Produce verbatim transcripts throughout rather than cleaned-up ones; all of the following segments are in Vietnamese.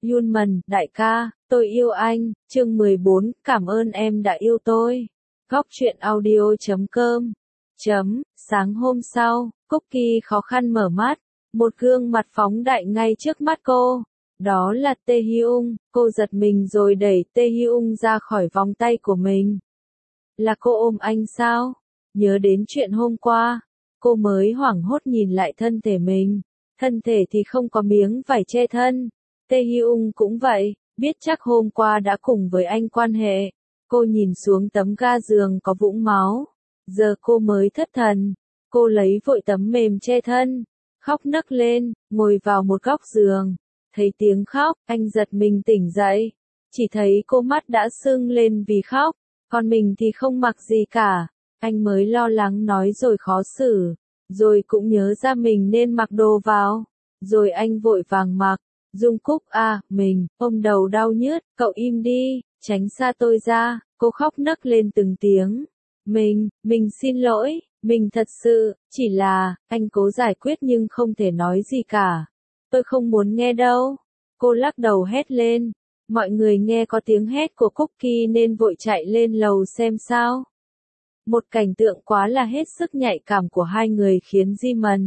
Yunman, đại ca, tôi yêu anh, chương mười bốn, cảm ơn em đã yêu tôi. Góc truyện audio chấm com. Chấm, sáng hôm sau, Cookie khó khăn mở mắt, một gương mặt phóng đại ngay trước mắt cô. Đó là Tae Hyung, cô giật mình rồi đẩy Tae Hyung ra khỏi vòng tay của mình. Là cô ôm anh sao? Nhớ đến chuyện hôm qua, cô mới hoảng hốt nhìn lại thân thể mình. Thân thể thì không có miếng vải che thân. Tae Hyung cũng vậy, biết chắc hôm qua đã cùng với anh quan hệ. Cô nhìn xuống tấm ga giường có vũng máu. Giờ cô mới thất thần. Cô lấy vội tấm mềm che thân. Khóc nấc lên, ngồi vào một góc giường. Thấy tiếng khóc, anh giật mình tỉnh dậy. Chỉ thấy cô mắt đã sưng lên vì khóc. Còn mình thì không mặc gì cả. Anh mới lo lắng nói rồi khó xử. Rồi cũng nhớ ra mình nên mặc đồ vào. Rồi anh vội vàng mặc. Dung Cúc à, mình, ôm đầu đau nhức, cậu im đi, tránh xa tôi ra, cô khóc nấc lên từng tiếng. Mình, mình xin lỗi, mình thật sự, chỉ là, anh cố giải quyết nhưng không thể nói gì cả. Tôi không muốn nghe đâu. Cô lắc đầu hét lên. Mọi người nghe có tiếng hét của Cookie nên vội chạy lên lầu xem sao. Một cảnh tượng quá là hết sức nhạy cảm của hai người khiến Jimin,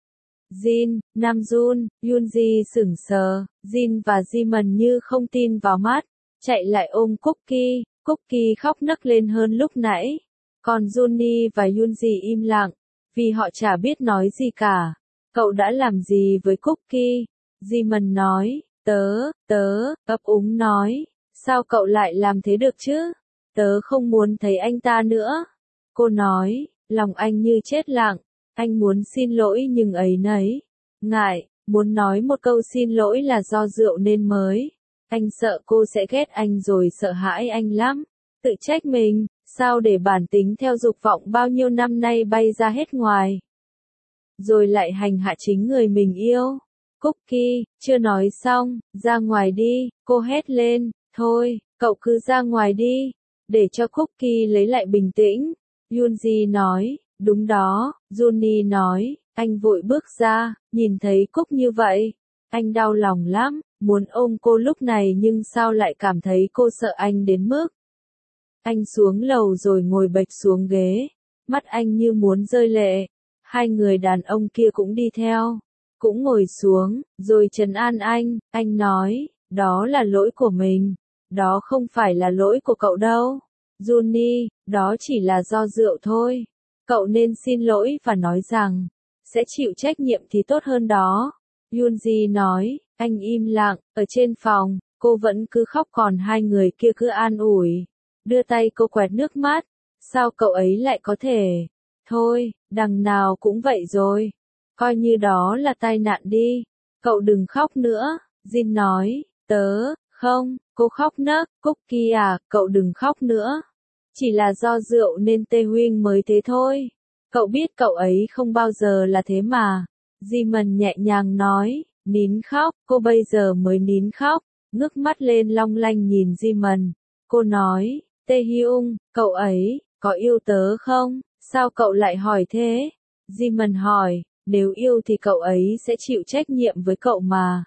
Jin, Namjoon, Yoonji sửng sờ, Jin và Jimin như không tin vào mắt, chạy lại ôm Cookie, Cookie khóc nấc lên hơn lúc nãy. Còn Johnny và Yoonji im lặng, vì họ chả biết nói gì cả. Cậu đã làm gì với Cookie? Jimin nói, tớ, tớ, ấp úng nói, sao cậu lại làm thế được chứ? Tớ không muốn thấy anh ta nữa. Cô nói, lòng anh như chết lặng. Anh muốn xin lỗi nhưng ấy nấy. Ngại, muốn nói một câu xin lỗi là do rượu nên mới. Anh sợ cô sẽ ghét anh rồi sợ hãi anh lắm. Tự trách mình, sao để bản tính theo dục vọng bao nhiêu năm nay bay ra hết ngoài. Rồi lại hành hạ chính người mình yêu. Cookie, chưa nói xong, ra ngoài đi, cô hét lên, thôi, cậu cứ ra ngoài đi. Để cho Cookie lấy lại bình tĩnh. Yoonji nói. Đúng đó, Johnny nói, anh vội bước ra, nhìn thấy Cúc như vậy. Anh đau lòng lắm, muốn ôm cô lúc này nhưng sao lại cảm thấy cô sợ anh đến mức. Anh xuống lầu rồi ngồi bệt xuống ghế, mắt anh như muốn rơi lệ. Hai người đàn ông kia cũng đi theo, cũng ngồi xuống, rồi trấn an anh, anh nói, đó là lỗi của mình, đó không phải là lỗi của cậu đâu. Johnny, đó chỉ là do rượu thôi. Cậu nên xin lỗi và nói rằng, sẽ chịu trách nhiệm thì tốt hơn đó. Yoonji nói, anh im lặng, ở trên phòng, cô vẫn cứ khóc còn hai người kia cứ an ủi. Đưa tay cô quẹt nước mắt, sao cậu ấy lại có thể? Thôi, đằng nào cũng vậy rồi. Coi như đó là tai nạn đi. Cậu đừng khóc nữa, Jin nói, tớ, không, cô khóc nấc, Cookie à, cậu đừng khóc nữa. Chỉ là do rượu nên Tae Hyung mới thế thôi. Cậu biết cậu ấy không bao giờ là thế mà. Jimin nhẹ nhàng nói, nín khóc, cô bây giờ mới nín khóc, ngước mắt lên long lanh nhìn Jimin. Cô nói, Tae Hyung, cậu ấy, có yêu tớ không? Sao cậu lại hỏi thế? Jimin hỏi, nếu yêu thì cậu ấy sẽ chịu trách nhiệm với cậu mà.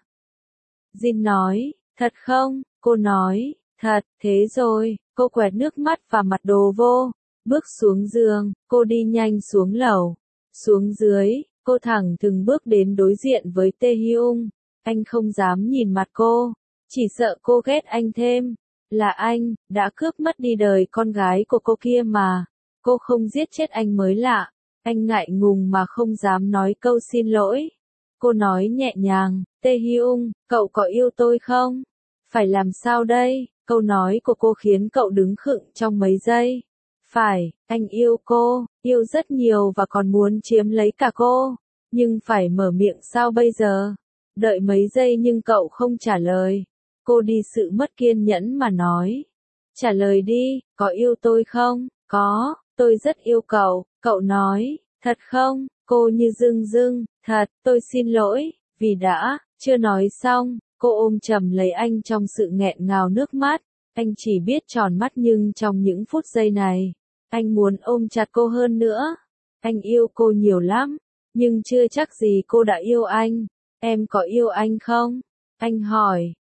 Jin nói, thật không? Cô nói, thật, thế rồi. Cô quẹt nước mắt và mặt đồ vô, bước xuống giường, cô đi nhanh xuống lầu. Xuống dưới, cô thẳng thừng bước đến đối diện với Tae Hyung. Anh không dám nhìn mặt cô, chỉ sợ cô ghét anh thêm. Là anh, đã cướp mất đi đời con gái của cô kia mà. Cô không giết chết anh mới lạ. Anh ngại ngùng mà không dám nói câu xin lỗi. Cô nói nhẹ nhàng, Tae Hyung, cậu có yêu tôi không? Phải làm sao đây? Câu nói của cô khiến cậu đứng khựng trong mấy giây. Phải, anh yêu cô, yêu rất nhiều và còn muốn chiếm lấy cả cô. Nhưng phải mở miệng sao bây giờ? Đợi mấy giây nhưng cậu không trả lời. Cô đi sự mất kiên nhẫn mà nói. Trả lời đi, có yêu tôi không? Có, tôi rất yêu cậu. Cậu nói, thật không? Cô như rưng rưng, thật, tôi xin lỗi, vì đã, chưa nói xong. Cô ôm chầm lấy anh trong sự nghẹn ngào nước mắt. Anh chỉ biết tròn mắt nhưng trong những phút giây này, anh muốn ôm chặt cô hơn nữa. Anh yêu cô nhiều lắm, nhưng chưa chắc gì cô đã yêu anh. Em có yêu anh không? Anh hỏi,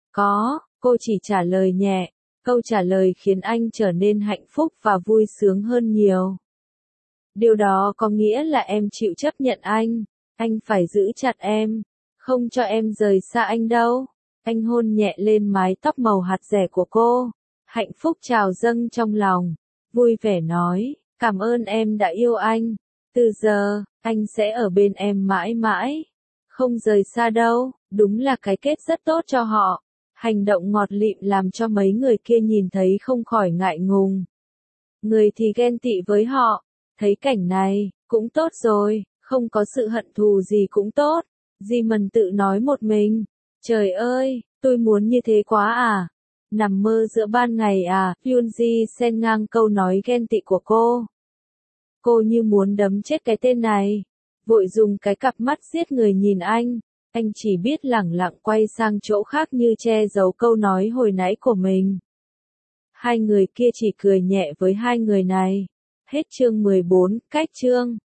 Có, cô chỉ trả lời nhẹ. Câu trả lời khiến anh trở nên hạnh phúc và vui sướng hơn nhiều. Điều đó có nghĩa là em chịu chấp nhận anh. Anh phải giữ chặt em. Không cho em rời xa anh đâu. Anh hôn nhẹ lên mái tóc màu hạt dẻ của cô. Hạnh phúc trào dâng trong lòng. Vui vẻ nói, cảm ơn em đã yêu anh. Từ giờ, anh sẽ ở bên em mãi mãi. Không rời xa đâu, đúng là cái kết rất tốt cho họ. Hành động ngọt lịm làm cho mấy người kia nhìn thấy không khỏi ngại ngùng. Người thì ghen tị với họ. Thấy cảnh này, cũng tốt rồi, không có sự hận thù gì cũng tốt. Di Mần tự nói một mình. Trời ơi, tôi muốn như thế quá à. Nằm mơ giữa ban ngày à, Yoonji xen ngang câu nói ghen tị của cô. Cô như muốn đấm chết cái tên này. Vội dùng cái cặp mắt giết người nhìn anh. Anh chỉ biết lẳng lặng quay sang chỗ khác như che giấu câu nói hồi nãy của mình. Hai người kia chỉ cười nhẹ với hai người này. Hết chương mười bốn, cách chương.